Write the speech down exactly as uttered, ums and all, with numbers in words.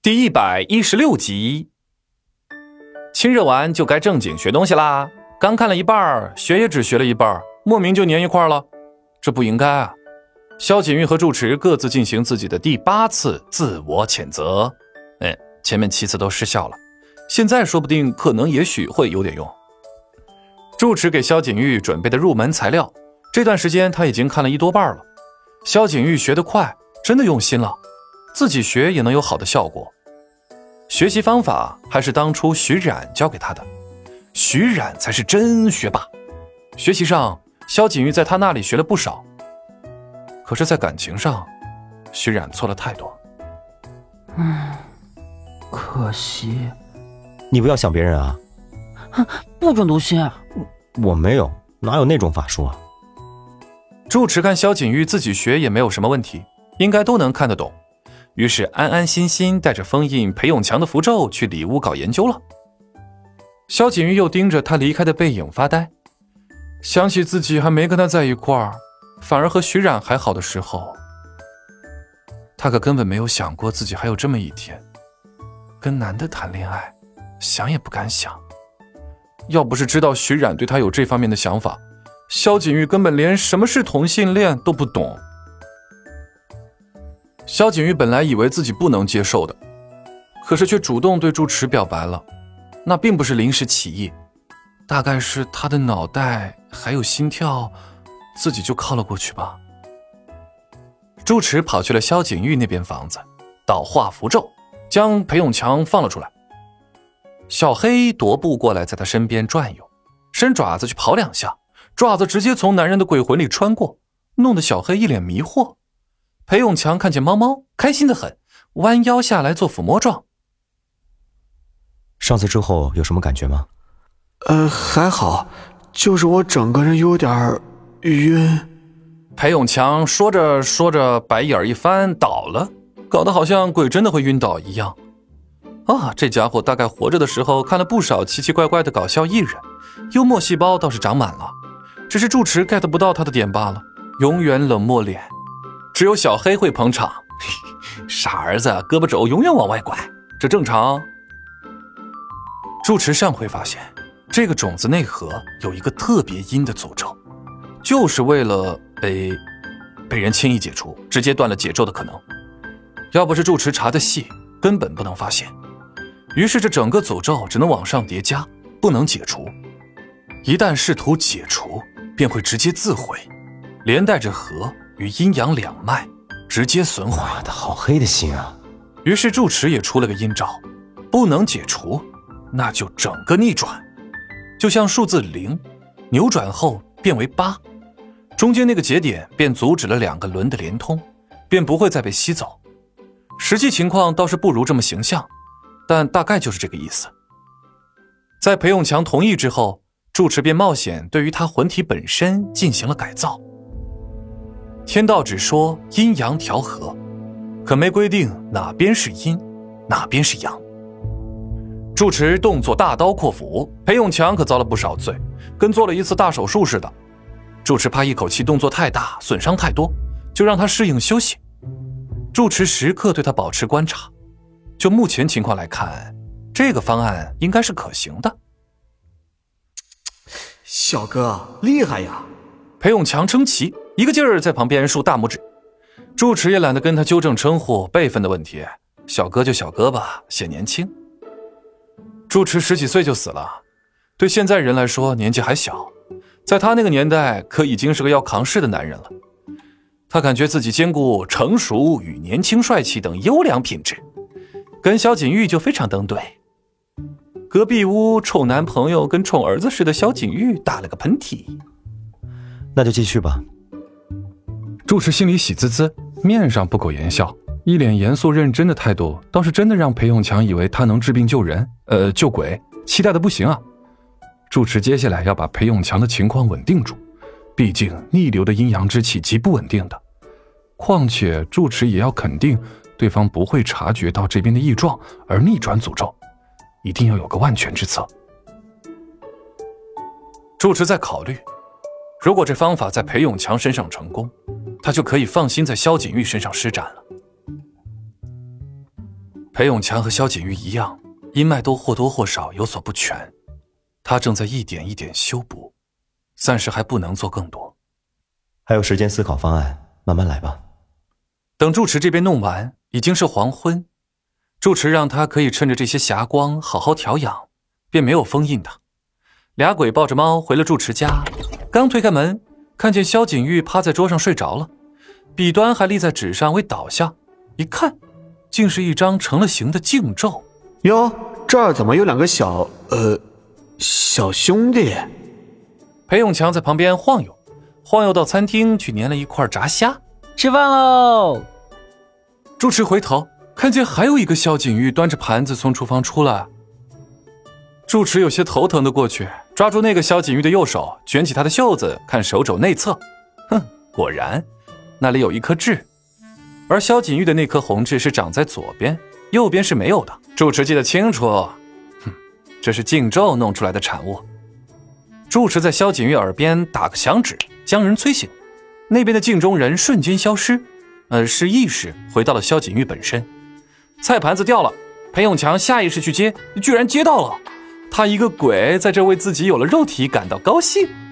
第一百一十六集。亲热完就该正经学东西啦，刚看了一半，学也只学了一半，莫名就粘一块了，这不应该啊。萧景玉和住持各自进行自己的第八次自我谴责，哎，前面七次都失效了，现在说不定可能也许会有点用。住持给萧景玉准备的入门材料，这段时间他已经看了一多半了。萧景玉学得快，真的用心了，自己学也能有好的效果。学习方法还是当初徐冉教给他的，徐冉才是真学霸。学习上，萧景玉在他那里学了不少，可是在感情上，徐冉错了太多。 嗯，可惜。 你不要想别人啊！ 哼，不准读心。 我没有，哪有那种法术啊？ 住持看萧景玉自己学也没有什么问题，应该都能看得懂，于是安安心心带着封印裴永强的符咒去里屋搞研究了。萧景玉又盯着他离开的背影发呆，想起自己还没跟他在一块儿，反而和徐冉还好的时候，他可根本没有想过自己还有这么一天。跟男的谈恋爱，想也不敢想。要不是知道徐冉对他有这方面的想法，萧景玉根本连什么是同性恋都不懂。萧景玉本来以为自己不能接受的，可是却主动对住持表白了，那并不是临时起意，大概是他的脑袋还有心跳，自己就靠了过去吧。住持跑去了萧景玉那边房子，捣化符咒，将裴永强放了出来。小黑踱步过来，在他身边转悠，伸爪子去刨两下，爪子直接从男人的鬼魂里穿过，弄得小黑一脸迷惑。裴永强看见猫猫，开心得很，弯腰下来做抚摸状。 上次之后有什么感觉吗？ 呃，还好，就是我整个人有点晕。 裴永强说着说着，白眼一翻倒了，搞得好像鬼真的会晕倒一样。啊，这家伙大概活着的时候看了不少奇奇怪怪的搞笑艺人，幽默细胞倒是长满了，只是住持 get 不到他的点罢了，永远冷漠脸。只有小黑会捧场，傻儿子胳膊肘永远往外拐，这正常。住持上回发现，这个种子内核有一个特别阴的诅咒，就是为了被被人轻易解除，直接断了解咒的可能。要不是住持查的细，根本不能发现。于是这整个诅咒只能往上叠加，不能解除。一旦试图解除，便会直接自毁，连带着核与阴阳两脉直接损毁。 哇，他好黑的心啊！ 于是住持也出了个阴招，不能解除，那就整个逆转，就像数字零扭转后变为八，中间那个节点便阻止了两个轮的连通，便不会再被吸走。实际情况倒是不如这么形象，但大概就是这个意思。在裴永强同意之后，住持便冒险对于他魂体本身进行了改造。天道只说阴阳调和，可没规定哪边是阴，哪边是阳。住持动作大刀阔斧，裴永强可遭了不少罪，跟做了一次大手术似的。住持怕一口气动作太大，损伤太多，就让他适应休息。住持时刻对他保持观察，就目前情况来看，这个方案应该是可行的。 小哥厉害呀！ 裴永强称奇，一个劲儿在旁边竖大拇指。住持也懒得跟他纠正称呼辈分的问题，小哥就小哥吧，显年轻。住持十几岁就死了，对现在人来说年纪还小，在他那个年代可已经是个要扛事的男人了。他感觉自己兼顾成熟与年轻帅气等优良品质，跟萧景玉就非常登对。隔壁屋宠男朋友跟宠儿子似的萧景玉打了个喷嚏。 那就继续吧。 住持心里喜滋滋，面上不苟言笑，一脸严肃认真的态度，倒是真的让裴永强以为他能治病救人，呃，救鬼，期待的不行啊。住持接下来要把裴永强的情况稳定住，毕竟逆流的阴阳之气极不稳定的，况且住持也要肯定对方不会察觉到这边的异状而逆转诅咒，一定要有个万全之策。住持在考虑，如果这方法在裴永强身上成功，他就可以放心在萧景玉身上施展了。 裴永强和萧锦玉一样，阴脉都或多或少有所不全，他正在一点一点修补，暂时还不能做更多。 还有时间思考方案，慢慢来吧。 等住持这边弄完，已经是黄昏。住持让他可以趁着这些霞光好好调养，便没有封印他。俩鬼抱着猫回了住持家，刚推开门，看见萧锦玉趴在桌上睡着了，笔端还立在纸上未倒下，一看竟是一张成了形的镜咒。 哟，这儿怎么有两个小呃小兄弟？ 裴永强在旁边晃悠晃悠到餐厅去粘了一块炸虾。 吃饭喽！ 住持回头看见还有一个萧锦玉端着盘子从厨房出来，住持有些头疼的过去，抓住那个萧锦玉的右手，卷起他的袖子看手肘内侧，哼，果然那里有一颗痣，而萧锦玉的那颗红痣是长在左边，右边是没有的。住持记得清楚，哼，这是禁咒弄出来的产物。住持在萧锦玉耳边打个响指，将人催醒，那边的镜中人瞬间消失，呃，是意识回到了萧锦玉本身。菜盘子掉了，裴永强下意识去接，居然接到了。他一个鬼在这为自己有了肉体感到高兴。